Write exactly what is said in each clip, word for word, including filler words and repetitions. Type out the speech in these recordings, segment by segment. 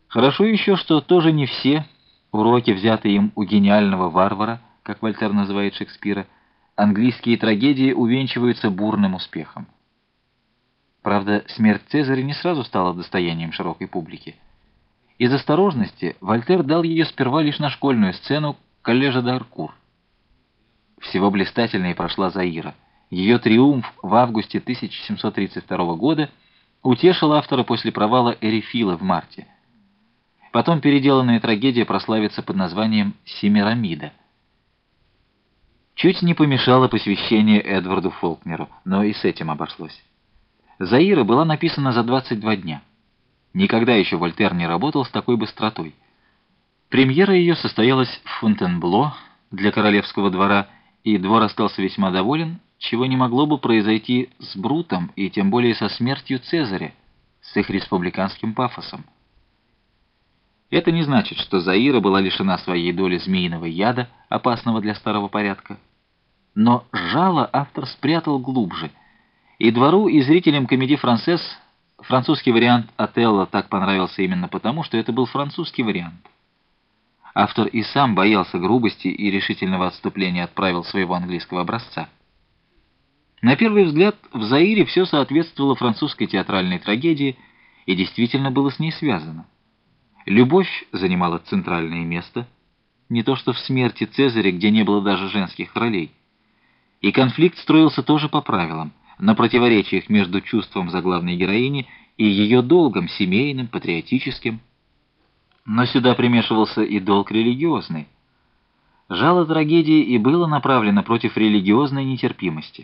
Хорошо еще, что тоже не все уроки, взятые им у гениального варвара, как Вольтер называет Шекспира, английские трагедии увенчиваются бурным успехом. Правда, смерть Цезаря не сразу стала достоянием широкой публики. Из осторожности Вольтер дал ее сперва лишь на школьную сцену коллежа д'Аркур. Всего блистательнее прошла Заира. Ее триумф в августе тысяча семьсот тридцать второго года утешил автора после провала Эрефила в марте. Потом переделанная трагедия прославится под названием «Семирамида». Чуть не помешало посвящение Эдварду Фолкнеру, но и с этим обошлось. Заира была написана за двадцать два дня. Никогда еще Вольтер не работал с такой быстротой. Премьера ее состоялась в Фонтенбло для королевского двора, и двор остался весьма доволен, чего не могло бы произойти с Брутом и тем более со смертью Цезаря, с их республиканским пафосом. Это не значит, что Заира была лишена своей доли змеиного яда, опасного для старого порядка. Но жало автор спрятал глубже, и двору и зрителям комедии-францез французский вариант Отелло так понравился именно потому, что это был французский вариант. Автор и сам боялся грубости и решительного отступления от правил своего английского образца. На первый взгляд, в Заире все соответствовало французской театральной трагедии и действительно было с ней связано. Любовь занимала центральное место, не то что в смерти Цезаря, где не было даже женских ролей. И конфликт строился тоже по правилам, на противоречиях между чувством заглавной героини и ее долгом, семейным, патриотическим. Но сюда примешивался и долг религиозный. Жало трагедии и было направлено против религиозной нетерпимости.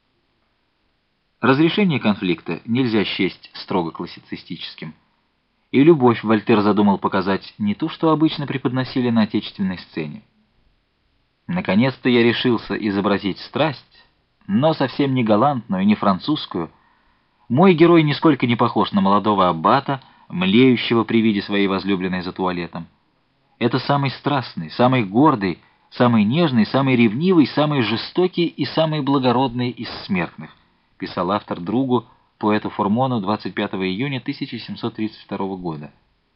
Разрешение конфликта нельзя счесть строго классицистическим. И любовь Вольтер задумал показать не ту, что обычно преподносили на отечественной сцене. Наконец-то я решился изобразить страсть, но совсем не галантную, не французскую. Мой герой нисколько не похож на молодого аббата, млеющего при виде своей возлюбленной за туалетом. Это самый страстный, самый гордый, самый нежный, самый ревнивый, самый жестокий и самый благородный из смертных, писал автор другу, поэту Формону двадцать пятого июня тысяча семьсот тридцать второго года.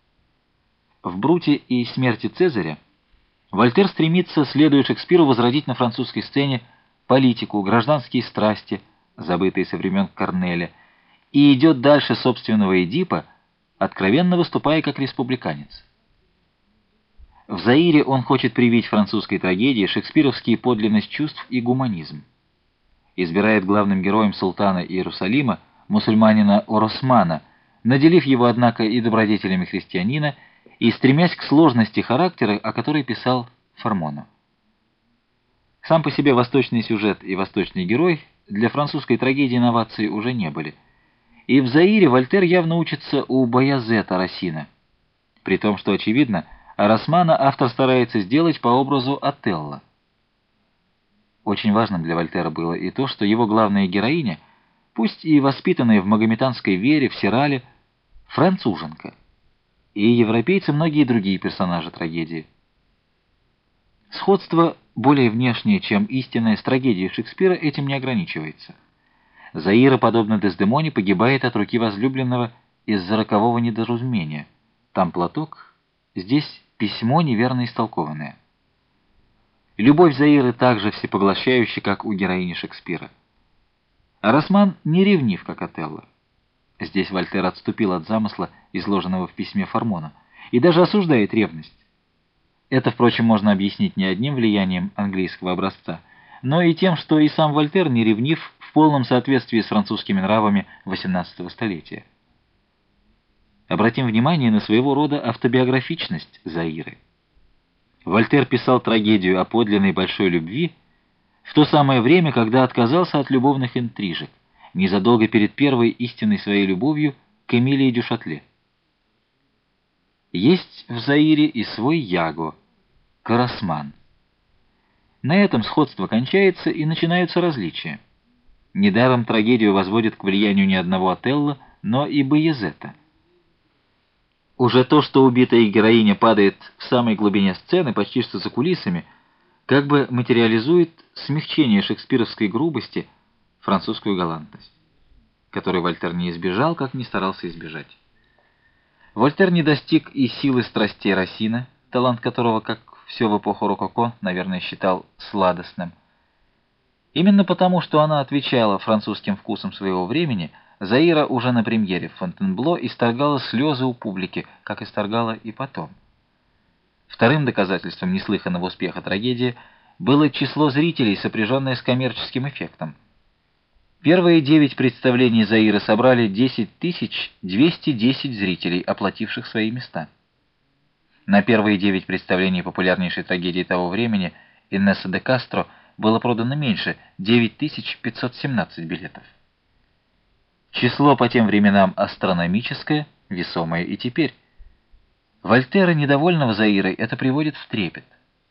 В «Бруте» и «Смерти Цезаря» Вольтер стремится, следуя Шекспиру, возродить на французской сцене политику, гражданские страсти, забытые со времен Корнеля, и идет дальше собственного Эдипа, откровенно выступая как республиканец. В Заире он хочет привить французской трагедии шекспировские подлинность чувств и гуманизм. Избирает главным героем султана Иерусалима, мусульманина Оросмана, наделив его, однако, и добродетелями христианина, и стремясь к сложности характера, о которой писал Формоно. Сам по себе восточный сюжет и восточный герой для французской трагедии новации уже не были. И в Заире Вольтер явно учится у Баязета Рассина, при том, что, очевидно, Оросмана автор старается сделать по образу Отелло. Очень важным для Вольтера было и то, что его главная героиня, пусть и воспитанная в магометанской вере, в Сирале, француженка, и европейцы многие другие персонажи трагедии. Сходство, более внешнее, чем истинное, с трагедией Шекспира этим не ограничивается. Заира, подобно Дездемоне, погибает от руки возлюбленного из-за рокового недоразумения. Там платок, здесь письмо неверно истолкованное. Любовь Заиры так же всепоглощающая, как у героини Шекспира. Оросман не ревнив, как Отелло. Здесь Вольтер отступил от замысла, изложенного в письме Формона, и даже осуждает ревность. Это, впрочем, можно объяснить не одним влиянием английского образца, но и тем, что и сам Вольтер не ревнив в полном соответствии с французскими нравами восемнадцатого столетия. Обратим внимание на своего рода автобиографичность Заиры. Вольтер писал трагедию о подлинной большой любви в то самое время, когда отказался от любовных интрижек, незадолго перед первой истинной своей любовью к Эмилии Дюшатле. Есть в Заире и свой Яго, Карасман. На этом сходство кончается и начинаются различия. Недаром трагедию возводят к влиянию не одного Отелло, но и Баязета. Уже то, что убитая героиня падает в самой глубине сцены, почти что за кулисами, как бы материализует смягчение шекспировской грубости, французскую галантность, которой Вольтер не избежал, как не старался избежать. Вольтер не достиг и силы страстей Рассина, талант которого, как все в эпоху рококо, наверное, считал сладостным. Именно потому, что она отвечала французским вкусам своего времени, Заира уже на премьере в Фонтенбло исторгала слезы у публики, как исторгала и потом. Вторым доказательством неслыханного успеха трагедии было число зрителей, сопряженное с коммерческим эффектом. Первые девять представлений Заиры собрали десять тысяч двести десять зрителей, оплативших свои места. На первые девять представлений популярнейшей трагедии того времени Инесса де Кастро было продано меньше — девять тысяч пятьсот семнадцать билетов. Число по тем временам астрономическое, весомое и теперь. Вольтера, недовольного Заирой, это приводит в трепет.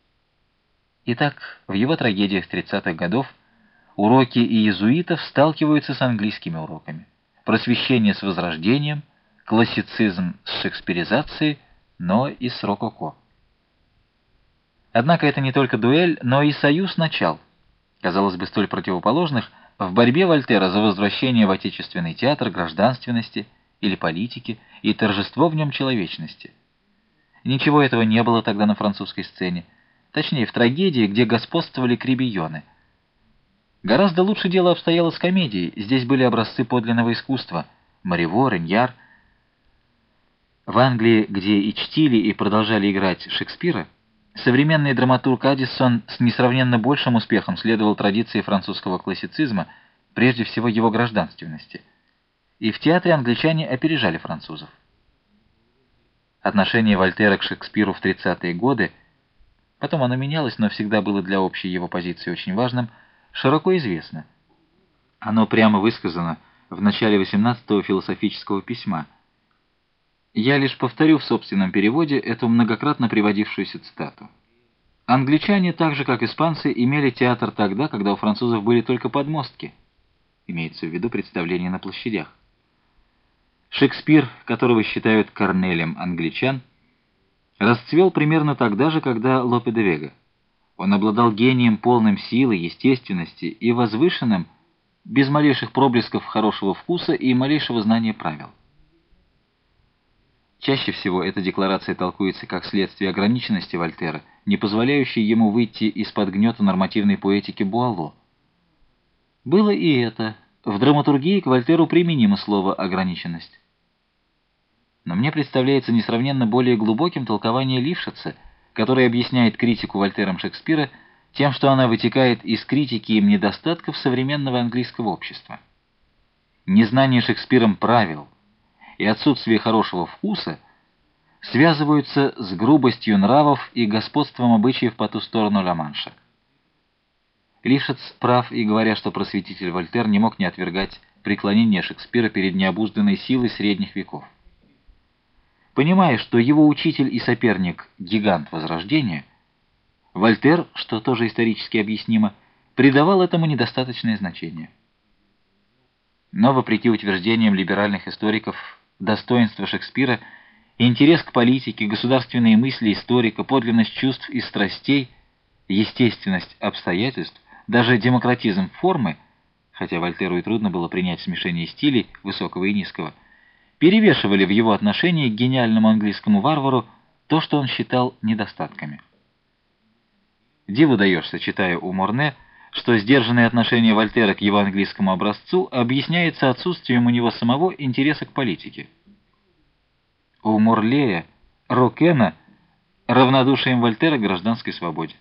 Итак, в его трагедиях тридцатых годов уроки иезуитов сталкиваются с английскими уроками. Просвещение с возрождением, классицизм с шекспиризацией, но и с рококо. Однако это не только дуэль, но и союз начал, казалось бы, столь противоположных, в борьбе Вольтера за возвращение в отечественный театр гражданственности или политики и торжество в нем человечности. Ничего этого не было тогда на французской сцене, точнее, в трагедии, где господствовали крибийоны. Гораздо лучше дело обстояло с комедией, здесь были образцы подлинного искусства — Марево, Реньяр. В Англии, где и чтили, и продолжали играть Шекспира, современный драматург Аддисон с несравненно большим успехом следовал традиции французского классицизма, прежде всего его гражданственности. И в театре англичане опережали французов. Отношение Вольтера к Шекспиру в тридцатые годы, потом оно менялось, но всегда было для общей его позиции очень важным, широко известно. Оно прямо высказано в начале восемнадцатого философического письма. Я лишь повторю в собственном переводе эту многократно приводившуюся цитату. Англичане, так же как испанцы, имели театр тогда, когда у французов были только подмостки. Имеется в виду представления на площадях. Шекспир, которого считают Корнелем англичан, расцвел примерно тогда же, когда Лопе де Вега. Он обладал гением, полным силы, естественности и возвышенным, без малейших проблесков хорошего вкуса и малейшего знания правил. Чаще всего эта декларация толкуется как следствие ограниченности Вольтера, не позволяющей ему выйти из-под гнета нормативной поэтики Буало. Было и это. В драматургии к Вольтеру применимо слово «ограниченность». Но мне представляется несравненно более глубоким толкование Лившица, который объясняет критику Вольтером Шекспира тем, что она вытекает из критики им недостатков современного английского общества. Незнание Шекспиром правил и отсутствие хорошего вкуса связываются с грубостью нравов и господством обычаев по ту сторону Ла-Манша. Лившиц прав и говоря, что просветитель Вольтер не мог не отвергать преклонение Шекспира перед необузданной силой средних веков. Понимая, что его учитель и соперник — гигант Возрождения, Вольтер, что тоже исторически объяснимо, придавал этому недостаточное значение. Но, вопреки утверждениям либеральных историков, достоинство Шекспира, интерес к политике, государственные мысли историка, подлинность чувств и страстей, естественность обстоятельств, даже демократизм формы, хотя Вольтеру и трудно было принять смешение стилей высокого и низкого, перевешивали в его отношении к гениальному английскому варвару то, что он считал недостатками. Диву даешься, читая у Морне, что сдержанное отношение Вольтера к его английскому образцу объясняется отсутствием у него самого интереса к политике. У Морлея, Рокена равнодушием Вольтера к гражданской свободе.